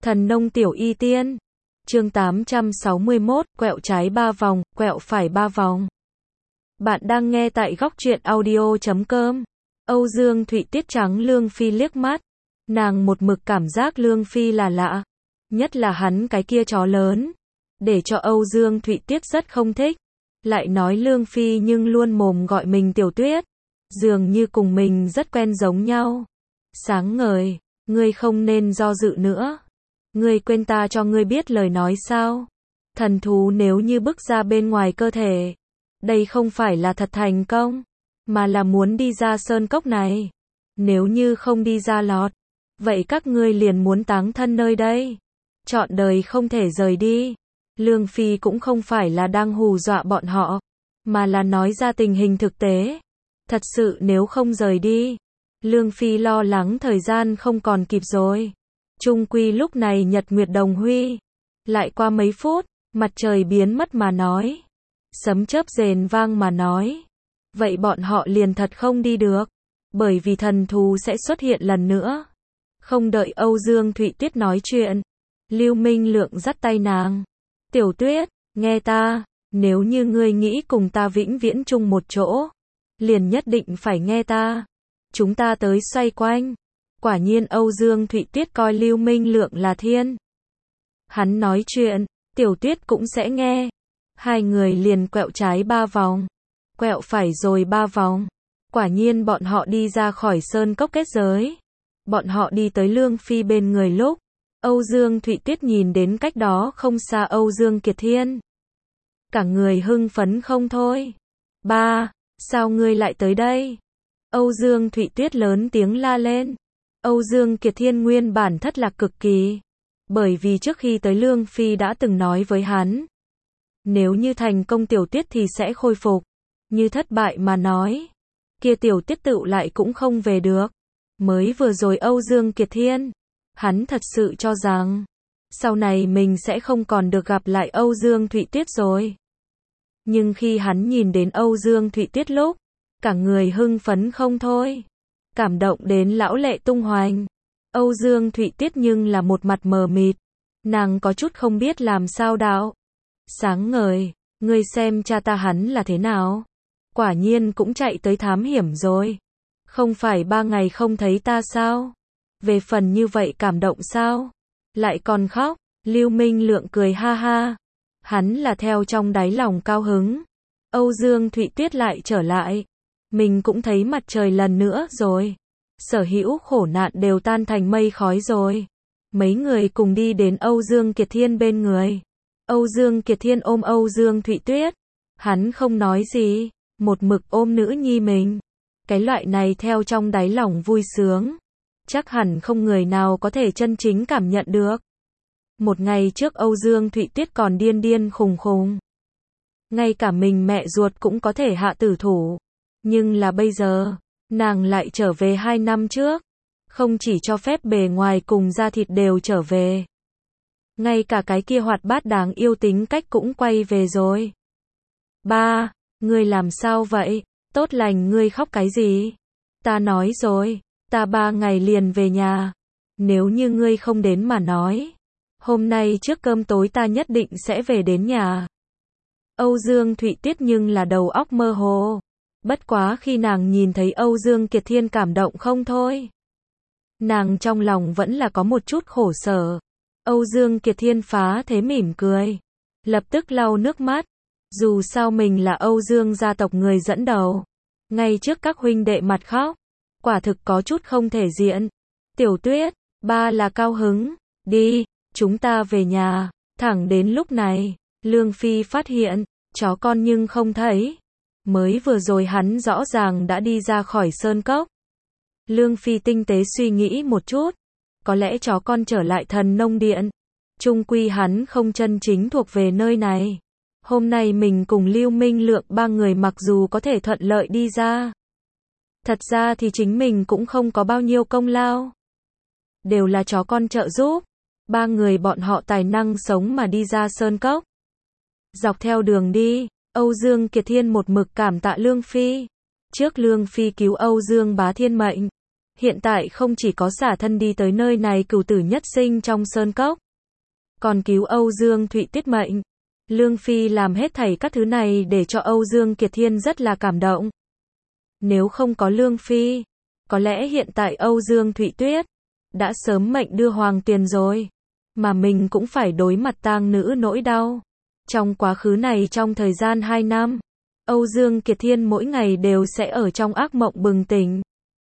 Thần nông tiểu y tiên. Chương 861, quẹo trái 3 vòng, quẹo phải 3 vòng. Bạn đang nghe tại góc truyện audio.com. Âu Dương Thụy Tiết trắng Lương Phi liếc mắt. Nàng một mực cảm giác Lương Phi là lạ. Nhất là hắn cái kia chó lớn. Để cho Âu Dương Thụy Tiết rất không thích. Lại nói Lương Phi nhưng luôn mồm gọi mình Tiểu Tuyết. Dường như cùng mình rất quen giống nhau. Sáng ngời, ngươi không nên do dự nữa. Ngươi quên ta cho ngươi biết lời nói sao? Thần thú nếu như bước ra bên ngoài cơ thể, đây không phải là thật thành công, mà là muốn đi ra sơn cốc này. Nếu như không đi ra lọt, vậy các ngươi liền muốn táng thân nơi đây, trọn đời không thể rời đi. Lương Phi cũng không phải là đang hù dọa bọn họ, mà là nói ra tình hình thực tế. Thật sự nếu không rời đi, Lương Phi lo lắng thời gian không còn kịp rồi. Chung quy lúc này nhật nguyệt đồng huy. Lại qua mấy phút, mặt trời biến mất mà nói. Sấm chớp rền vang mà nói. Vậy bọn họ liền thật không đi được. Bởi vì thần thú sẽ xuất hiện lần nữa. Không đợi Âu Dương Thụy Tiết nói chuyện, Lưu Minh Lượng dắt tay nàng. Tiểu Tuyết, nghe ta, nếu như ngươi nghĩ cùng ta vĩnh viễn chung một chỗ, liền nhất định phải nghe ta. Chúng ta tới xoay quanh. Quả nhiên Âu Dương Thụy Tiết coi Lưu Minh Lượng là thiên. Hắn nói chuyện, Tiểu Tuyết cũng sẽ nghe. Hai người liền quẹo trái 3 vòng, quẹo phải rồi 3 vòng. Quả nhiên bọn họ đi ra khỏi sơn cốc kết giới. Bọn họ đi tới Lương Phi bên người lúc, Âu Dương Thụy Tiết nhìn đến cách đó không xa Âu Dương Kiệt Thiên. Cả người hưng phấn không thôi. Ba, sao ngươi lại tới đây? Âu Dương Thụy Tiết lớn tiếng la lên. Âu Dương Kiệt Thiên nguyên bản thất lạc cực kỳ. Bởi vì trước khi tới Lương Phi đã từng nói với hắn. Nếu như thành công Tiểu Tuyết thì sẽ khôi phục. Như thất bại mà nói, kia Tiểu Tuyết tựu lại cũng không về được. Mới vừa rồi Âu Dương Kiệt Thiên, hắn thật sự cho rằng, sau này mình sẽ không còn được gặp lại Âu Dương Thụy Tiết rồi. Nhưng khi hắn nhìn đến Âu Dương Thụy Tiết lúc, cả người hưng phấn không thôi. Cảm động đến lão lệ tung hoành. Âu Dương Thụy Tiết nhưng là một mặt mờ mịt. Nàng có chút không biết làm sao đạo. Sáng ngời, ngươi xem cha ta hắn là thế nào? Quả nhiên cũng chạy tới thám hiểm rồi. Không phải 3 ngày không thấy ta sao? Về phần như vậy cảm động sao? Lại còn khóc. Lưu Minh Lượng cười ha ha. Hắn là theo trong đáy lòng cao hứng. Âu Dương Thụy Tiết lại trở lại. Mình cũng thấy mặt trời lần nữa rồi. Sở hữu khổ nạn đều tan thành mây khói rồi. Mấy người cùng đi đến Âu Dương Kiệt Thiên bên người. Âu Dương Kiệt Thiên ôm Âu Dương Thụy Tuyết. Hắn không nói gì, một mực ôm nữ nhi mình. Cái loại này theo trong đáy lòng vui sướng, chắc hẳn không người nào có thể chân chính cảm nhận được. Một ngày trước Âu Dương Thụy Tuyết còn điên điên khùng khùng. Ngay cả mình mẹ ruột cũng có thể hạ tử thủ. Nhưng là bây giờ, nàng lại trở về 2 năm trước. Không chỉ cho phép bề ngoài cùng da thịt đều trở về. Ngay cả cái kia hoạt bát đáng yêu tính cách cũng quay về rồi. Ba, ngươi làm sao vậy? Tốt lành ngươi khóc cái gì? Ta nói rồi, ta 3 ngày liền về nhà. Nếu như ngươi không đến mà nói, hôm nay trước cơm tối ta nhất định sẽ về đến nhà. Âu Dương Thụy Tiết nhưng là đầu óc mơ hồ. Bất quá khi nàng nhìn thấy Âu Dương Kiệt Thiên cảm động không thôi. Nàng trong lòng vẫn là có một chút khổ sở. Âu Dương Kiệt Thiên phá thế mỉm cười. Lập tức lau nước mắt. Dù sao mình là Âu Dương gia tộc người dẫn đầu. Ngay trước các huynh đệ mặt khóc. Quả thực có chút không thể diện. Tiểu Tuyết, ba là cao hứng. Đi, chúng ta về nhà. Thẳng đến lúc này, Lương Phi phát hiện, chó con nhưng không thấy. Mới vừa rồi hắn rõ ràng đã đi ra khỏi sơn cốc. Lương Phi tinh tế suy nghĩ một chút. Có lẽ chó con trở lại thần nông điện. Chung quy hắn không chân chính thuộc về nơi này. Hôm nay mình cùng Lưu Minh Lượng 3 người mặc dù có thể thuận lợi đi ra. Thật ra thì chính mình cũng không có bao nhiêu công lao. Đều là chó con trợ giúp. 3 người bọn họ tài năng sống mà đi ra sơn cốc. Dọc theo đường đi, Âu Dương Kiệt Thiên một mực cảm tạ Lương Phi. Trước Lương Phi cứu Âu Dương Bá Thiên mệnh, Hiện tại không chỉ có xả thân đi tới nơi này cửu tử nhất sinh trong sơn cốc, còn cứu Âu Dương Thụy Tuyết mệnh. Lương Phi làm hết thảy các thứ này để cho Âu Dương Kiệt Thiên rất là cảm động. Nếu không có Lương Phi, có lẽ hiện tại Âu Dương Thụy Tuyết đã sớm mệnh đưa hoàng tuyền rồi, mà mình cũng phải đối mặt tang nữ nỗi đau. Trong quá khứ này, trong thời gian 2 năm, Âu Dương Kiệt Thiên mỗi ngày đều sẽ ở trong ác mộng bừng tỉnh.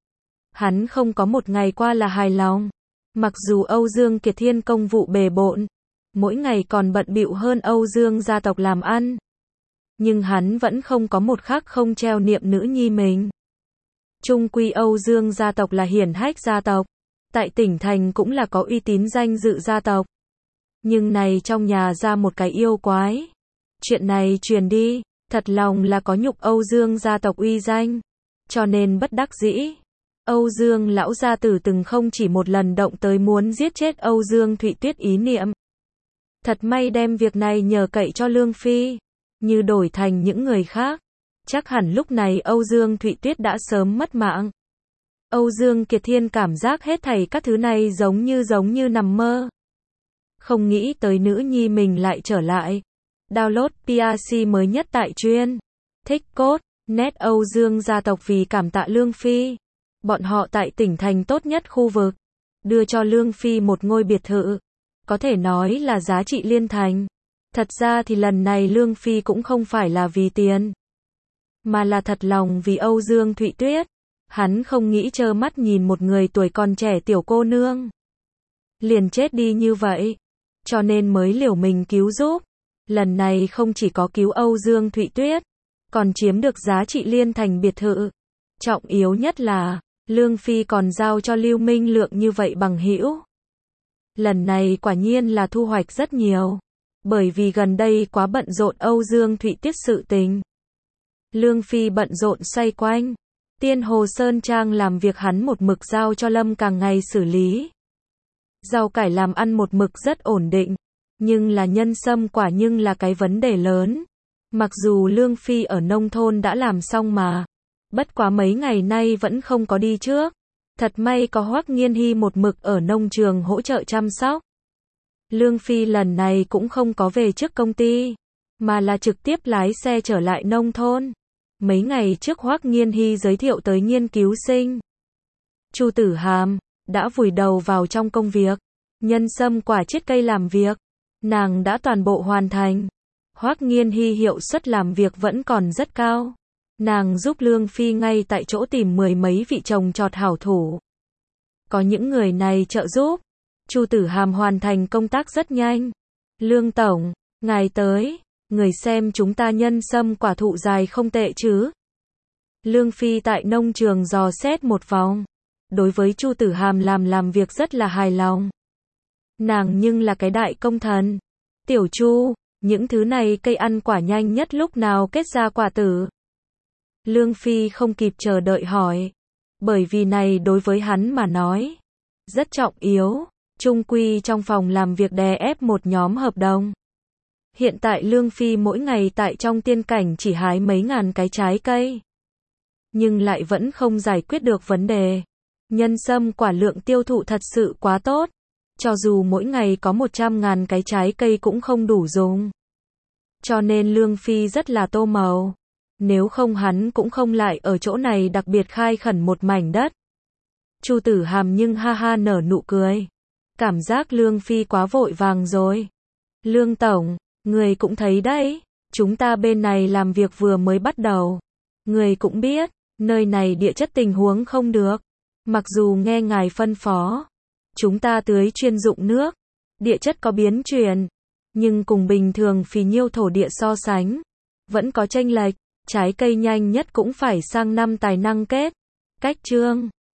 Hắn không có một ngày qua là hài lòng. Mặc dù Âu Dương Kiệt Thiên công vụ bề bộn, mỗi ngày còn bận bịu hơn Âu Dương gia tộc làm ăn, nhưng hắn vẫn không có một khắc không treo niệm nữ nhi mình. Chung quy Âu Dương gia tộc là hiển hách gia tộc, tại tỉnh thành cũng là có uy tín danh dự gia tộc. Nhưng này trong nhà ra một cái yêu quái. Chuyện này truyền đi, thật lòng là có nhục Âu Dương gia tộc uy danh. Cho nên bất đắc dĩ, Âu Dương lão gia tử từng không chỉ một lần động tới muốn giết chết Âu Dương Thụy Tuyết ý niệm. Thật may đem việc này nhờ cậy cho Lương Phi, như đổi thành những người khác, chắc hẳn lúc này Âu Dương Thụy Tuyết đã sớm mất mạng. Âu Dương Kiệt Thiên cảm giác hết thảy các thứ này giống như nằm mơ. Không nghĩ tới nữ nhi mình lại trở lại. Download PRC mới nhất tại chuyên thích cốt net. Âu Dương gia tộc vì cảm tạ Lương Phi, bọn họ tại tỉnh thành tốt nhất khu vực, đưa cho Lương Phi một ngôi biệt thự, có thể nói là giá trị liên thành. Thật ra thì lần này Lương Phi cũng không phải là vì tiền, mà là thật lòng vì Âu Dương Thụy Tuyết. Hắn không nghĩ trơ mắt nhìn một người tuổi còn trẻ tiểu cô nương liền chết đi như vậy, cho nên mới liều mình cứu giúp. Lần này không chỉ có cứu Âu Dương Thụy Tuyết, còn chiếm được giá trị liên thành biệt thự. Trọng yếu nhất là, Lương Phi còn giao cho Lưu Minh Lượng như vậy bằng hữu. Lần này quả nhiên là thu hoạch rất nhiều, bởi vì gần đây quá bận rộn Âu Dương Thụy Tuyết sự tình. Lương Phi bận rộn xoay quanh Tiên Hồ Sơn Trang làm việc, hắn một mực giao cho Lâm Càng ngày xử lý. Rau cải làm ăn một mực rất ổn định, nhưng là nhân sâm quả nhưng là cái vấn đề lớn. Mặc dù Lương Phi ở nông thôn đã làm xong mà, bất quá mấy ngày nay vẫn không có đi trước. Thật may có Hoắc Nghiên Hy một mực ở nông trường hỗ trợ chăm sóc. Lương Phi lần này cũng không có về trước công ty, mà là trực tiếp lái xe trở lại nông thôn. Mấy ngày trước Hoắc Nghiên Hy giới thiệu tới nghiên cứu sinh Chu Tử Hàm đã vùi đầu vào trong công việc nhân sâm quả chiết cây làm việc, nàng đã toàn bộ hoàn thành. Hoắc Nghiên Hy hiệu suất làm việc vẫn còn rất cao. Nàng giúp Lương Phi ngay tại chỗ tìm 10 mấy vị trồng trọt hảo thủ. Có những người này trợ giúp, Chu Tử Hàm hoàn thành công tác rất nhanh. Lương tổng, ngài tới, người xem chúng ta nhân sâm quả thụ dài không tệ chứ. Lương Phi tại nông trường dò xét một vòng. Đối với Chu Tử Hàm làm việc rất là hài lòng. Nàng nhưng là cái đại công thần. Tiểu Chu, những thứ này cây ăn quả nhanh nhất lúc nào kết ra quả tử? Lương Phi không kịp chờ đợi hỏi. Bởi vì này đối với hắn mà nói rất trọng yếu. Chung quy trong phòng làm việc đè ép một nhóm hợp đồng. Hiện tại Lương Phi mỗi ngày tại trong tiên cảnh chỉ hái mấy ngàn cái trái cây, nhưng lại vẫn không giải quyết được vấn đề. Nhân sâm quả lượng tiêu thụ thật sự quá tốt. Cho dù mỗi ngày có 100.000 cái trái cây cũng không đủ dùng. Cho nên Lương Phi rất là tô màu. Nếu không hắn cũng không lại ở chỗ này đặc biệt khai khẩn một mảnh đất. Chu Tử Hàm nhưng ha ha nở nụ cười. Cảm giác Lương Phi quá vội vàng rồi. Lương tổng, người cũng thấy đấy, chúng ta bên này làm việc vừa mới bắt đầu. Người cũng biết, nơi này địa chất tình huống không được. Mặc dù nghe ngài phân phó, chúng ta tưới chuyên dụng nước, địa chất có biến chuyển, nhưng cùng bình thường phì nhiêu thổ địa so sánh, vẫn có chênh lệch. Trái cây nhanh nhất cũng phải sang năm tài năng kết. Cách trương